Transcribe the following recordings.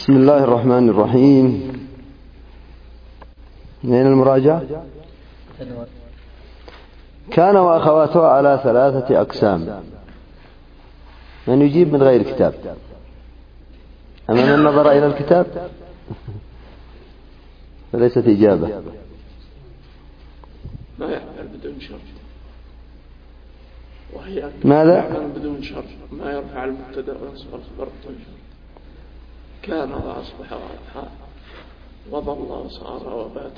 بسم الله الرحمن الرحيم. من المراجعة؟ كان وأخواتها على 3 أقسام. من يجيب من غير كتاب؟ أما من نظر إلى الكتاب فليست إجابة. ما يعمل بدون شرط، وهي ماذا؟ يعمل بدون شرط، ما يرفع المبتدأ وينصب الخبر بدون شرط. كان وأصبح وأضحى وظل وصار وبات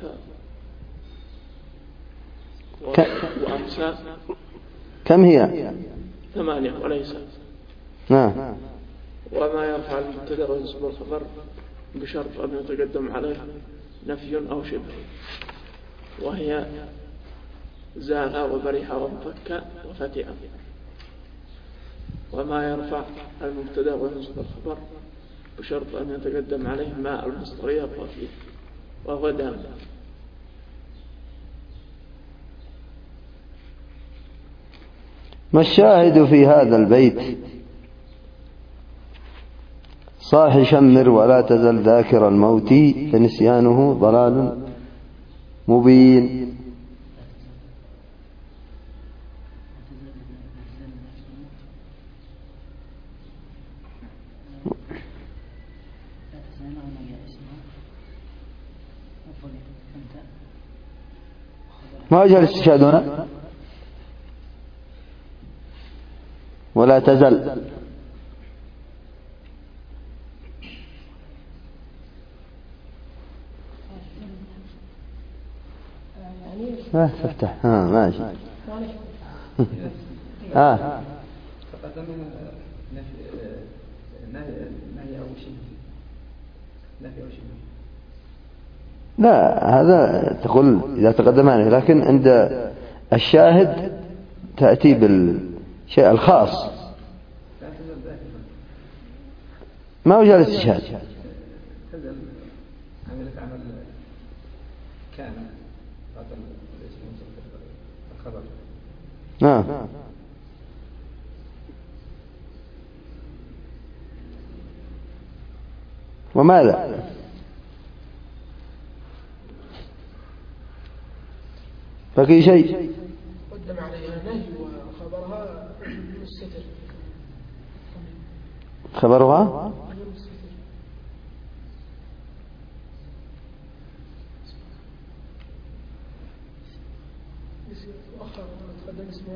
وأمسى. كم هي؟ 8 وليس. نعم. وما يرفع المبتدأ وينصب الخبر بشرط أن يتقدم عليه نفي أو شبه، وهي زال وبرح وانفك وفتئ. وما يرفع المبتدأ وينصب الخبر بشرط أن يتقدم عليه ماء المصدرية الضافية وهو دام. ما الشاهد في هذا البيت؟ صاح شمر ولا تزل ذاكر الموت فنسيانه ضلال مبين. ما وجه الاستشهاد هنا؟ ولا تزل ما تفتح. ماشي. لا، هذا تقول إذا تقدمان، لكن عند الشاهد تأتي بالشيء الخاص. ما وجه الاستشهاد؟ وماذا؟ بقي شيء؟ قدم عليها نهي وخبرها الستر. خبرها تقدم اسمها.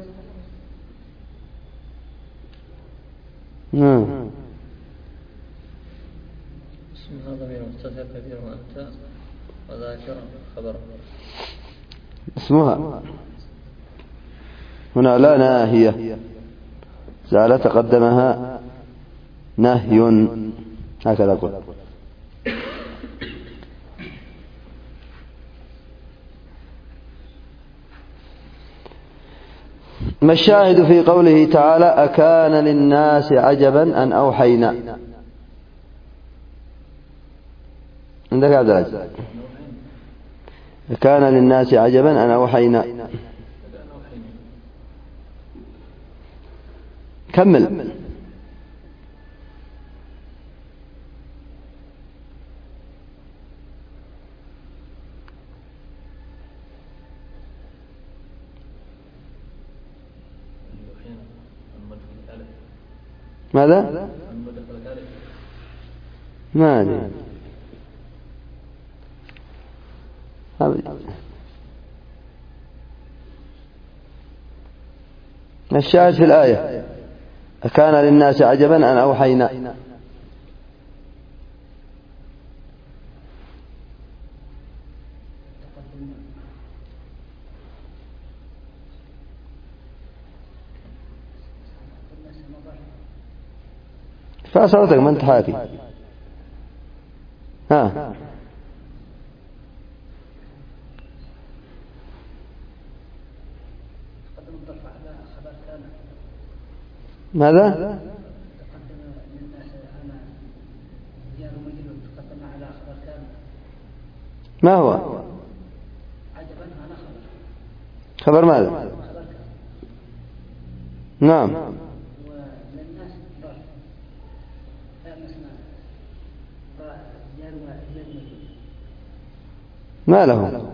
اسمها ضمير متصل كبير وأنت وذاكر خبر. اسمها هنا لا ناهية، زال تقدمها نهي، هكذا أقول. ما الشاهد في قوله تعالى أكان للناس عجبا أن أوحينا؟ عندك عبد العزيز؟ أكان للناس عجبا أن أوحينا. كمل. ماذا؟ ما أدري. الشاهد في الآية أكان للناس عجبا أن أوحينا. فصوتك ما انت حاكي. ماذا؟ ما هو؟ خبر ماذا؟ نعم. ما له.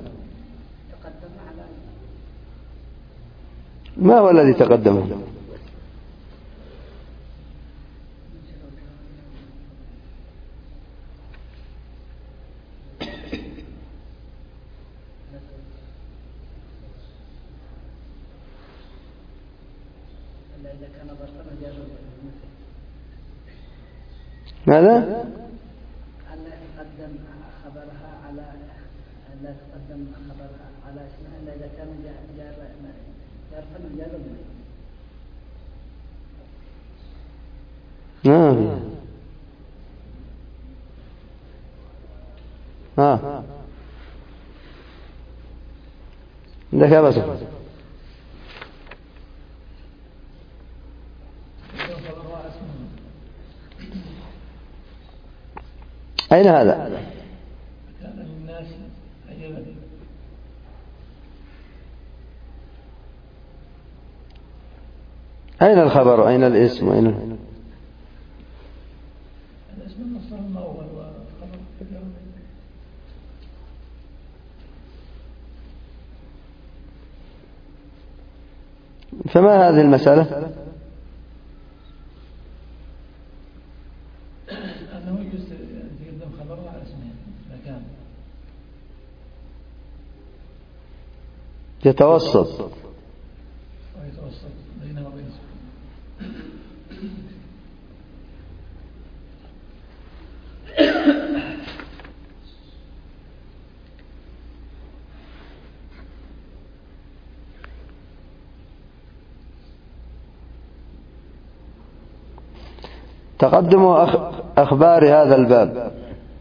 ما هو الذي تقدمه؟ ماذا؟ ألا تقدم خبرها على اسمها إلا إذا كان جارفا مجازا عندك يا بس. أين هذا؟ أين الخبر؟ أين الاسم؟ أين الاسم المصدر الأول والخبر كثير. فما هذه المسألة؟ أنه يجوز تقدم خبره على اسمه مكان يتوسط ويتوسط بينه وبين اسمه. تقدم أخبار هذا الباب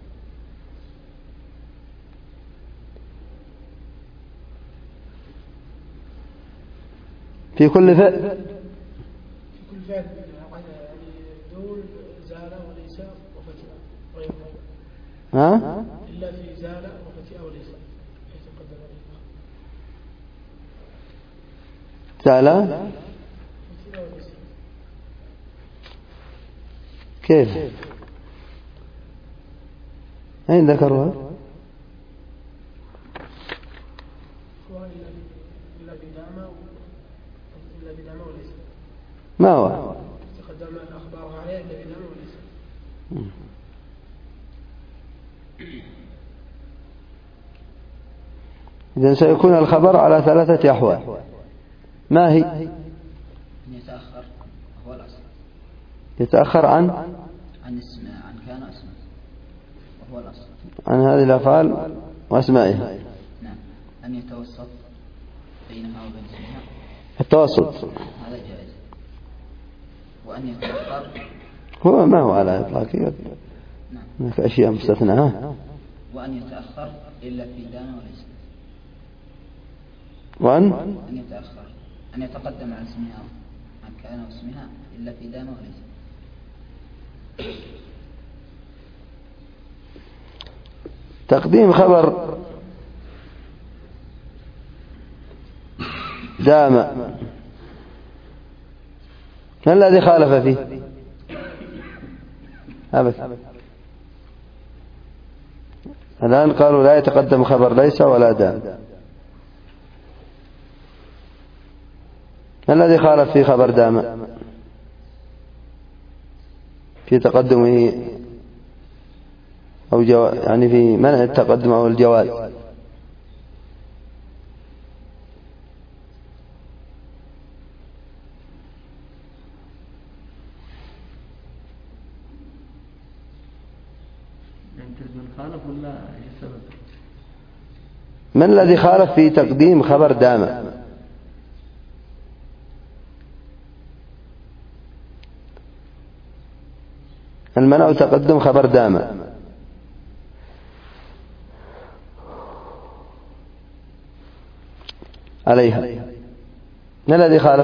في كل فعل يعني دول زال وليس وفتئة غير إلا في زال وفتئة وليس حيث قدم زال فتئة وليس. كيف؟ أين ذكرها؟ إلا بدام وليس. ما هو؟ تقدم أخبارها عليه إلا بدام وليس. إذن سيكون الخبر على ثلاثة أحوال. ما هي؟ أن يتأخر هو الأصل. يتأخر عن اسم عن كان اسمه وهو الأصل. عن هذه الأفعال وأسمائها. نعم. أن يتوسط بينها وبين اسمها. التوسط هذا جائز. وأن يتأخر هو ما هو على إطلاقه. نعم. هناك أشياء مستثناء. وأن يتأخر إلا في دان وليس. وأن يتأخر أن يتقدم عن اسمها عن كان واسمها إلا في دان وليس. تقديم خبر دام ما الذي خالف فيه؟ أبدا. الآن قالوا لا يتقدم خبر ليس ولا دام. ما الذي خالف في خبر دام في تقدمه أو يعني في منع التقدم أو الجواز؟ من الذي خالف في تقديم خبر دام؟ المنع تقدم خبر دام عليها. ما الذي خالف؟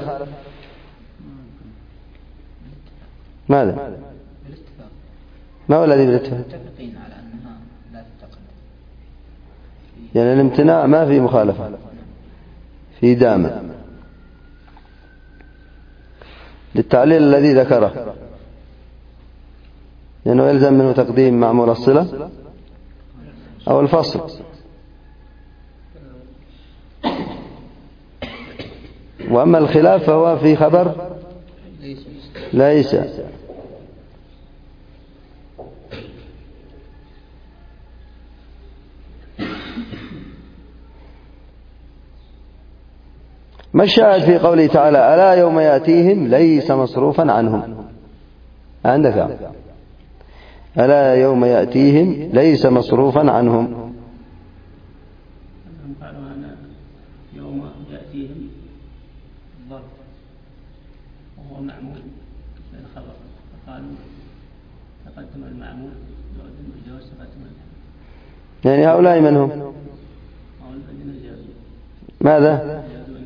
ماذا؟ ما هو الذي بالاتفاق؟ متفقين على أنها لا تتقدم. يعني الامتناع ما في مخالفة في دام للتعليل الذي ذكره. لأنه يلزم منه تقديم معمول الصلة أو الفصل. وأما الخلاف فهو في خبر ليس. ما الشاهد في قوله تعالى ألا يوم يأتيهم ليس مصروفا عنهم؟ عندك ألا يوم يأتيهم ليس مصروفا عنهم. قالوا أنا يوم يأتيهم الظرف وهو معمول للخبر، فقالوا تقدم المعمول بجواز تقدم الحمل. يعني هؤلاء من هم؟ ماذا؟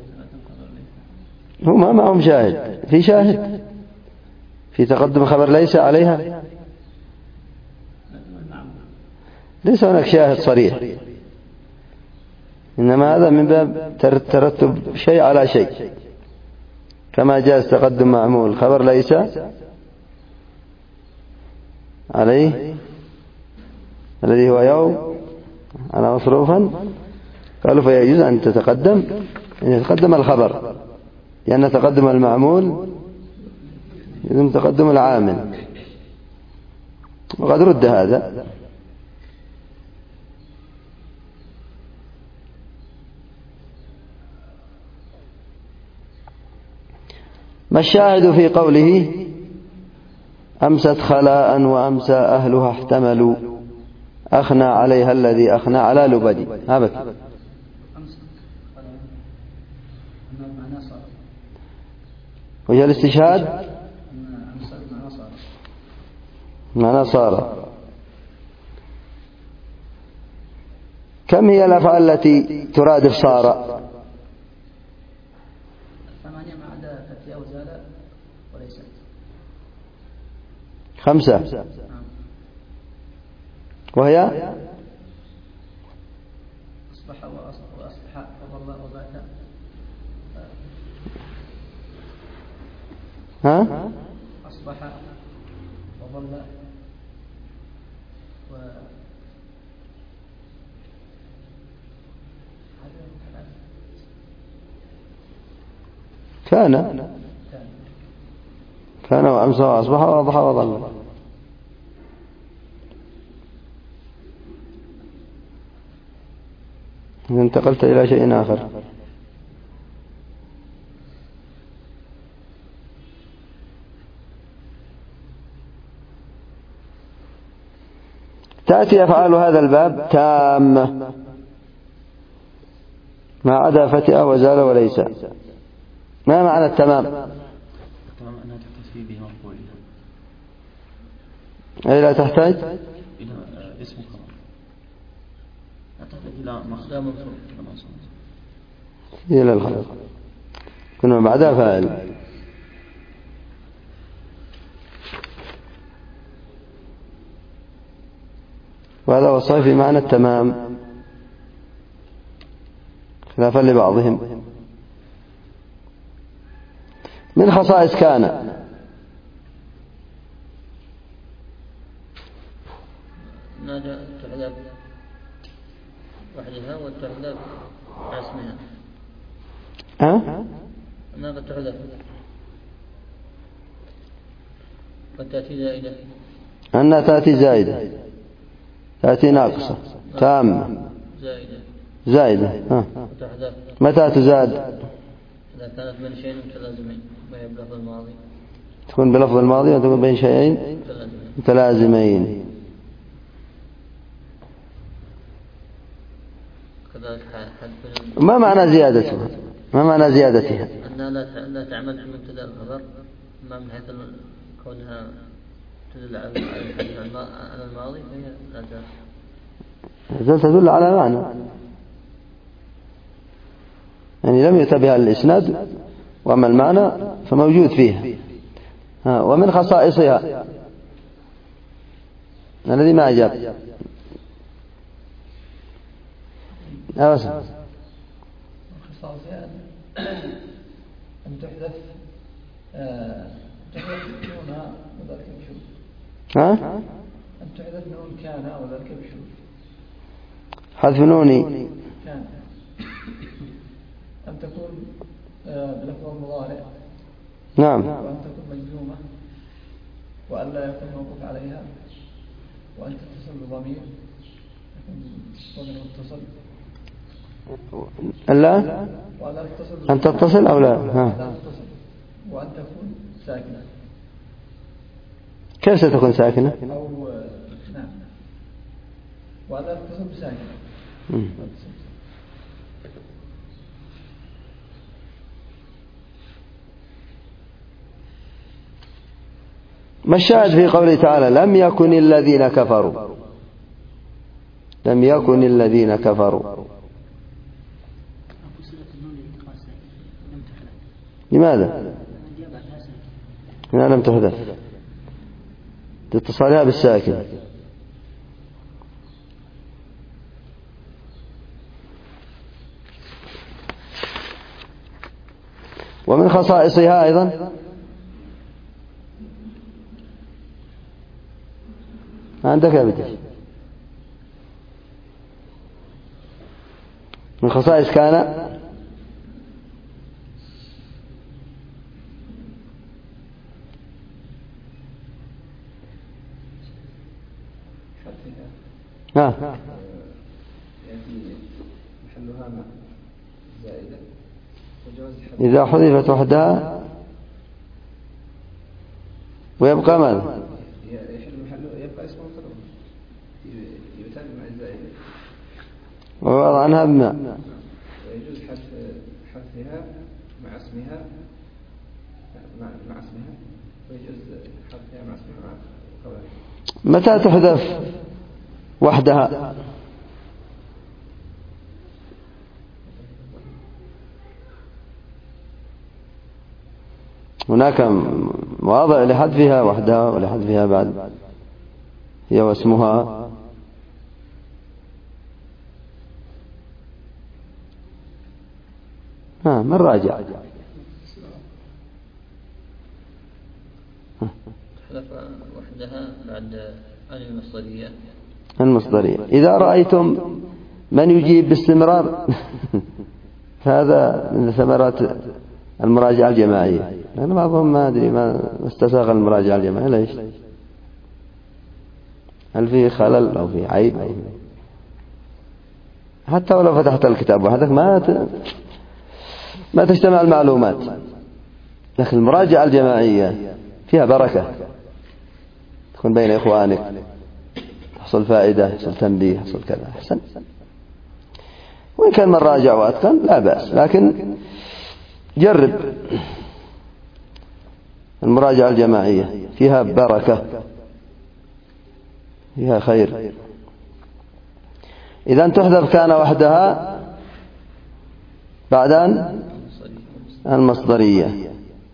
هم ما معهم شاهد. في شاهد في تقدم خبر ليس عليها؟ ليس هناك شاهد صريح، إنما هذا من باب ترتب شيء على شيء، كما جاء تقدم معمول خبر ليس عليه الذي هو يوم على مصروفا، قالوا فيجوز أن يتقدم الخبر، لأن تقدم المعمول يلزم تقدم العامل، وقد رد هذا. ما الشاهد في قوله أمست خلاء وأمسى أهلها احتملوا أخنى عليها الذي أخنى على لبدي؟ هابك وجه الاستشهاد معنى صار. كم هي الأفعال التي ترادف صار؟ 8 ما عدا فتيا وزال وليست. 5 وهي أصبح وأصبح وظل وبات. ها؟ أصبح وظل كان وأمسى وأصبح وأضحى وظل. انتقلت إلى شيء آخر. تأتي أفعال هذا الباب تامة ما عدا فتئة وزال وليس. ما معنى التمام؟ التمام أنها تكتفي به مقبولها، أي لا تحتاج إلى اسم خبر، لا تحتاج إلى مخدام إلى الخبر، كنا بعدها فاعل. وهذا هو الصحيح في معنى التمام خلافا لبعضهم. من خصائص كان نادى تحذف وحدها والتحذف مع اسمها. ها؟ ماذا تحذف؟ وتأتي زائدة. أنها تأتي زائدة، تأتي ناقصة تامة زائدة. وتحذف متى تزاد؟ إذا كانت بين شيئين متلازمين وهي بلفظ الماضي. تكون بلفظ الماضي وتكون بين شيئين متلازمين. ما معنى زيادتها؟ ما معنى زيادتها؟ أنها لا تعمل في مبتدأ الخبر، أما من حيث كونها تدل على الحديث عن الماضي فهي لا تدل على معنى، يعني لم يؤت بها الإسناد، وأما المعنى فموجود فيها. ومن خصائصها الذي ما أجاب خصائصها أن تحذف دون مدرك الشروط. ها؟ أن تحدث نون كان أو ذلك بشروط. حذف نوني كان أن تكون بلفظ المضارع، نعم، وأن تكون مجزومة، وأن لا يكون موقوف عليها، وأن تتصل بضمير ضمير متصل، لا أن تتصل أو لا، ها. وأن تكون ساكنة. كيف ستكون ساكنة؟ أو نعم، وأن لا تتصل بساكنة. ما الشاهد في قوله تعالى لم يكن الذين كفروا؟ لم يكن الذين كفروا، لماذا؟ لم تحدث لاتصالها بالساكن. ومن خصائصها أيضا عندك يا بدر من خصائص كان ها إذا حذفت وحدها ويبقى ماذا؟ يبقى اسمه مطلوب يتم مع الزائدة ووضع عنها بما ويجوز حذفها مع اسمها ويجوز حذفها مع اسمها متى تحذف وحدها؟ هناك مواضع لحذفها وحدها ولحذفها بعد هي واسمها. من راجع؟ تحذف وحدها بعد المصدرية. المصدرية. إذا رأيتم من يجيب باستمرار هذا من ثمرات المراجعة الجماعية، لأن بعضهم ما أدري ما استساغ المراجعة الجماعية. ليش؟ هل فيه خلل أو فيه عيب أو حتى ولو فتحت الكتاب وحدك ما تجتمع المعلومات، لكن المراجعة الجماعية فيها بركة، تكون بين إخوانك، تحصل فائدة، تحصل تنبيه، تحصل كذا. أحسن. وإن كان من راجع وأتقن لا بأس، لكن جرب المراجعة الجماعية فيها بركة، فيها خير. إذا تحذف كان وحدها بعد المصدرية.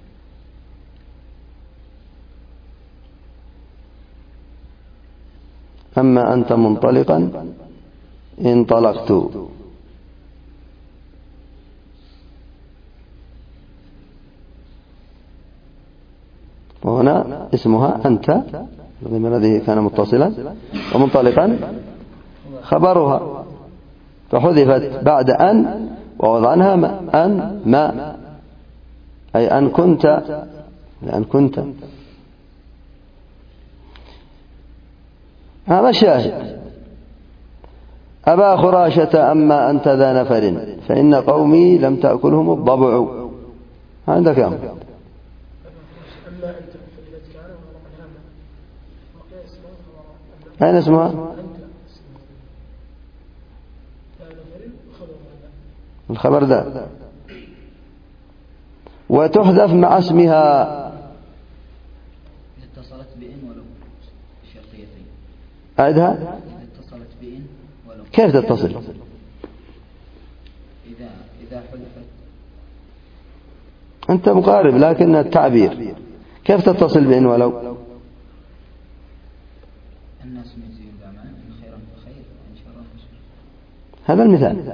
أما أنت منطلقا انطلقت، وهنا اسمها أنت الضمير الذي كان متصلا، ومنطلقا خبرها، فحذفت بعد أن ووضع عنها أن ما، أي أن كنت، لأن كنت. هذا الشاهد. أبا خراشة أما أنت ذا نفر فإن قومي لم تأكلهم الضبع. عندك أمر. أين اسمها؟ الخبر ذا. وتحذف مع اسمها إذا اتصلت بإن ولو شرطيتين. أعدها. إذا اتصلت بإن ولو. كيف تتصل؟ إذا حذفت. أنت مقارب لكن التعبير كيف تتصل بإن ولو؟ الناس من زين الأعمال إن خيرا فخير وإن شرا فشر. هذا المثال.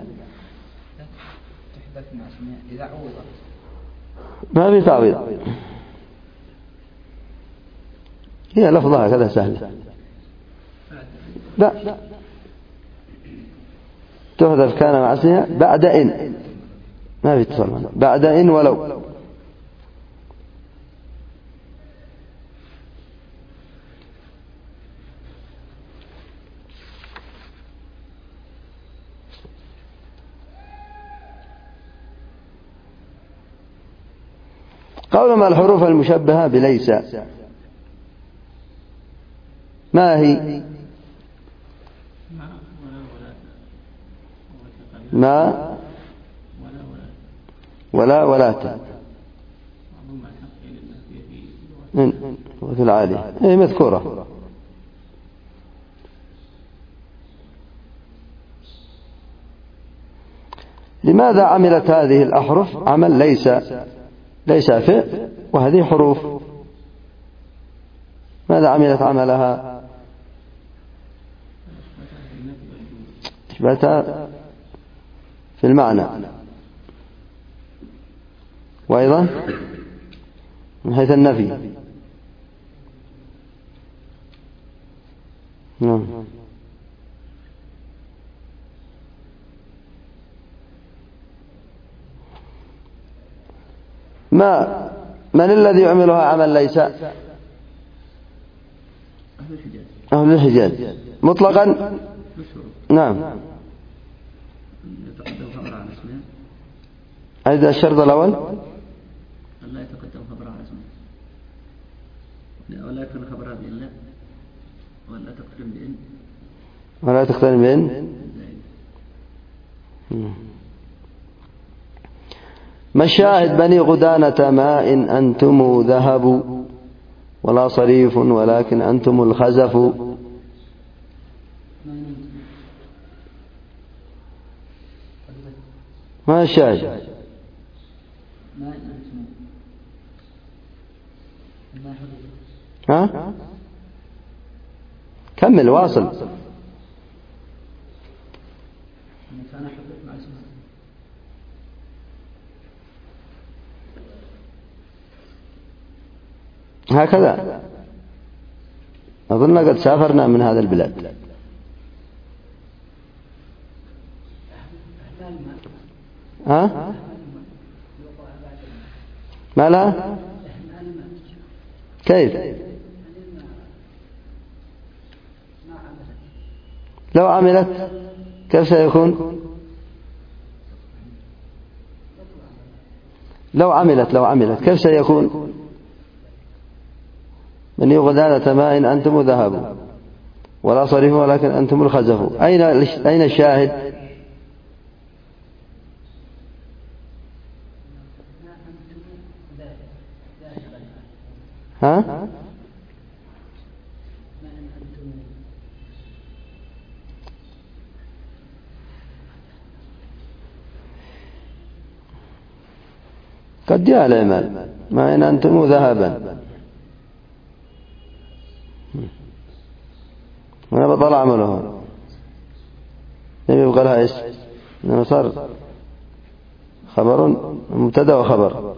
تحذف مع اسمها إذا عوضت. ما في تعويض. هي لفظها كذا سهلة. لا، تحذف كان مع اسمها بعد إن، ما في اتصال بعد إن ولو. قول ما الحروف المشبهة بليس، ما هي؟ ما ولا ولاة وفي العالي هي مذكورة. لماذا عملت هذه الأحرف عمل ليس فعل وهذه حروف؟ ماذا عملت عملها؟ إثباتها في المعنى، وأيضا من حيث النفي. نعم. من الذي يعملها عمل ليس؟ أهل الحجاز مطلقا. نعم. هذا الشرط الأول، لا يتقدم خبرها على اسمه، ولا يكون خبرها بإن، ولا تقترن بإن، ولا تقترن بإن. مشاهد بني غدانة ما إن أنتم ذهب ولا صريف ولكن أنتم الخزف. ما الشاهد؟ ها؟ كمل واصل. هكذا أظن قد سافرنا من هذا البلاد. ها؟ ما لا؟ كيف؟ لو عملت كيف سيكون؟ لو عملت كيف سيكون؟ بني غدانة ما إن أنتم ذهب ولا صريف ولكن أنتم الخزف. أين الشاهد؟ ها؟ قد جاء الإعمال ما إن أنتم ذهبا، وأنا بطل عمله لم يبقى لها اسم، إنما صار خبر مبتدأ وخبر.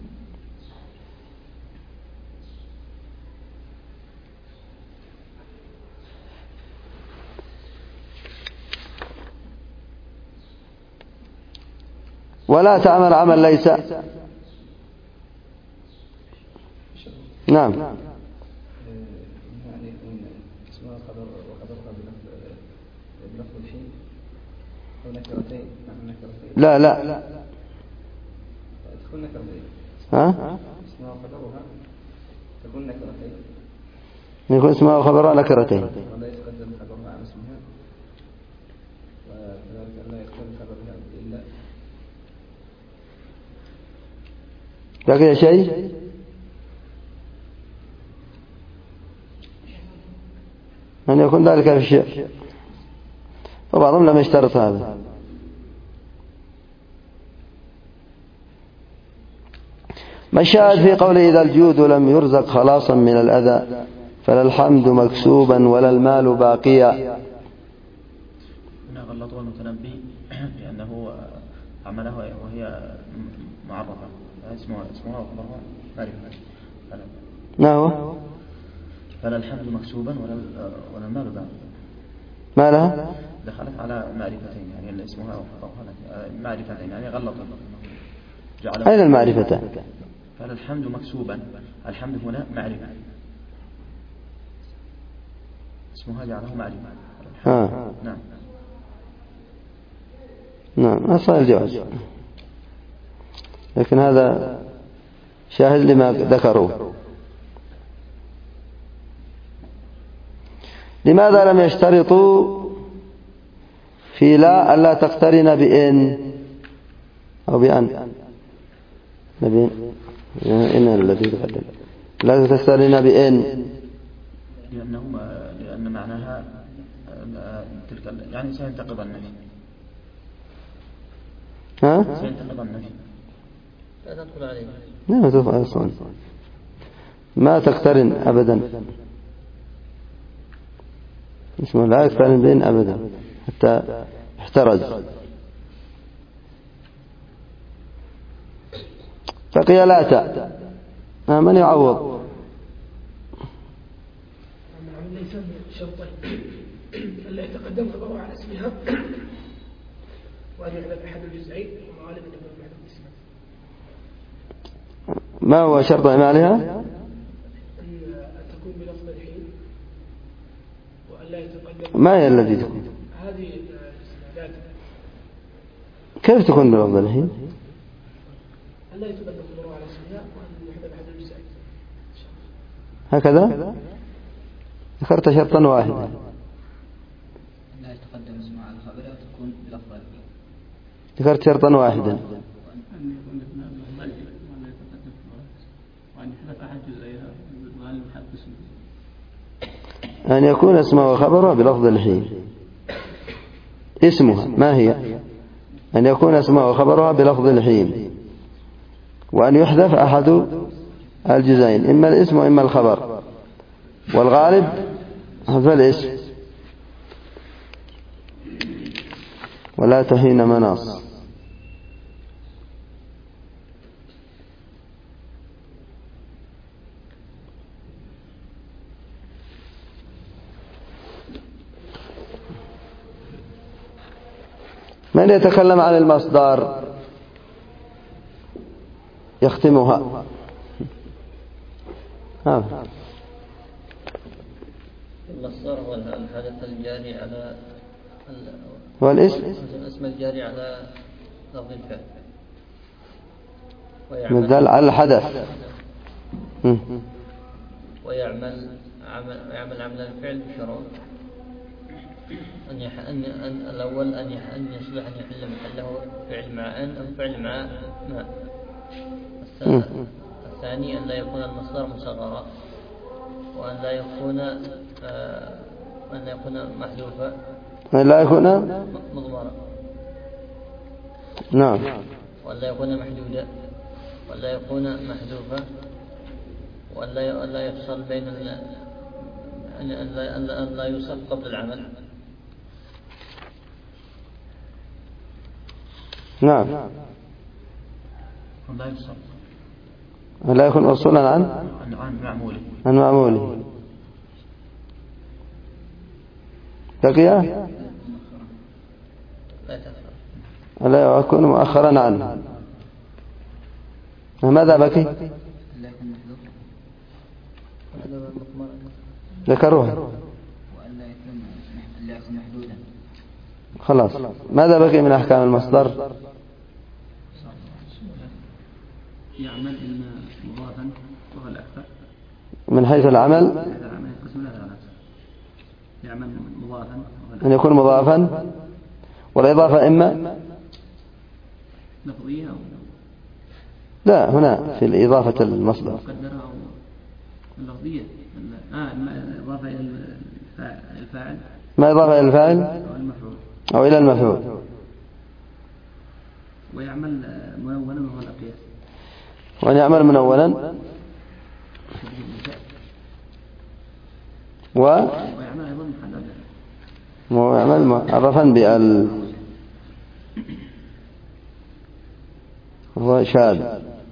ولا تعمل عمل ليس. نعم. لا تكون نكرتين. ها؟ اسمها وخبرها تكون نكرتين. يكون اسمها وخبرها نكرتين. ولا يتقدم خبرها على اسمها، وكذلك لا يقتضي خبرها إلا. بقي شيء؟ أن يكون ذلك في الشيء، وبعضهم لم يشترط هذا. مشاهد في قوله إذا الجود لم يرزق خلاصا من الأذى فلا الحمد مكسوبا ولا المال باقيا. هنا غلطه المتنبي بأنه عمله وهي معرفة، اسمها وخبرها معرفة. ما هو؟ فلا الحمد مكسوبا ولا المال باق. ما لها؟ دخلت على معرفتين، يعني اللي اسمها معرفتين، يعني غلط. أين المعرفتان؟ فلا الحمد مكسوبا، الحمد هنا معرفة، اسمها جعله معرفة. نعم نعم، أصل الجواز، لكن هذا شاهد لما ذكروه. لماذا لم يشترطوا في لا ألا تقترن بإن أو بأن؟ إن الذي تقدم لا تقترن بإن، لأن معناها تلك يعني سينتقض النفي. سينتقض النفي. لا تدخل عليه. لا تدخل أصلا، ما تقترن أبدا، اسمه لا يقترن بإن أبدا حتى احترز. بقي لا تاء، من يعوض؟ ليس شرطين، ألا يتقدم خبره على اسمها، وأن يحذف أحد الجزئين، وغالبا يكون أحد الاسمين. ما هو شرط إعمالها؟ أن تكون بلفظ الحين، وأن لا يتقدم. ما هي التي تكون؟ هذه الإسنادات. كيف تكون بلفظ الحين؟ أن لا يتقدم خبره على اسمها، وأن يحذف أحد الجزئين. هكذا؟ ذكرت شرطا واحدا. لا يتقدم اسمها على خبرها وتكون بلفظ الحين. ذكرت شرطا واحدا. أن يكون اسمه وخبره بلفظ الحين. اسمها ما هي؟ أن يكون اسمه وخبرها بلفظ الحين، وأن يحذف أحد الجزئين، إما الاسم وإما الخبر، والغالب حذف الاسم. ولا تهين مناص. من يتكلم عن المصدر يختمها؟ المصدر هو الحدث الجاري على هو الاسم الجاري على لفظ الفعل، يدل على الحدث، ويعمل عمل الفعل بشروط. الأول أن يصلح أن يحل محله فعل مع أن أو فعل مع ما. الثاني أن لا يكون المصدر مصغرا، وأن لا يكون محذوفا، وأن لا يكون مضمرا، نعم، وأن لا يكون محدودا، وأن لا يكون محذوفا، وأن لا يفصل بين أن لا يوصل قبل العمل. نعم، لا يكون موصولا عن معموله. بقي لا يكون مؤخرا عنه. ماذا بقي؟ ذكروها. خلاص، ماذا بقي من أحكام المصدر؟ يعمل إما مضافا وهو الأكثر من حيث العمل، يعمل مضافا أن يكون مضافا، والإضافة إما لفظية أو لا، هنا في الإضافة المصدر مقدرة أو لفظية. إضافة إلى الفاعل، ما إضافة إلى الفاعل أو إلى المفعول. ويعمل منونا وهو الأقياس، وأن يعمل منونا ويعمل أيضا محددا، ويعمل معرفا بال، هو شاذ.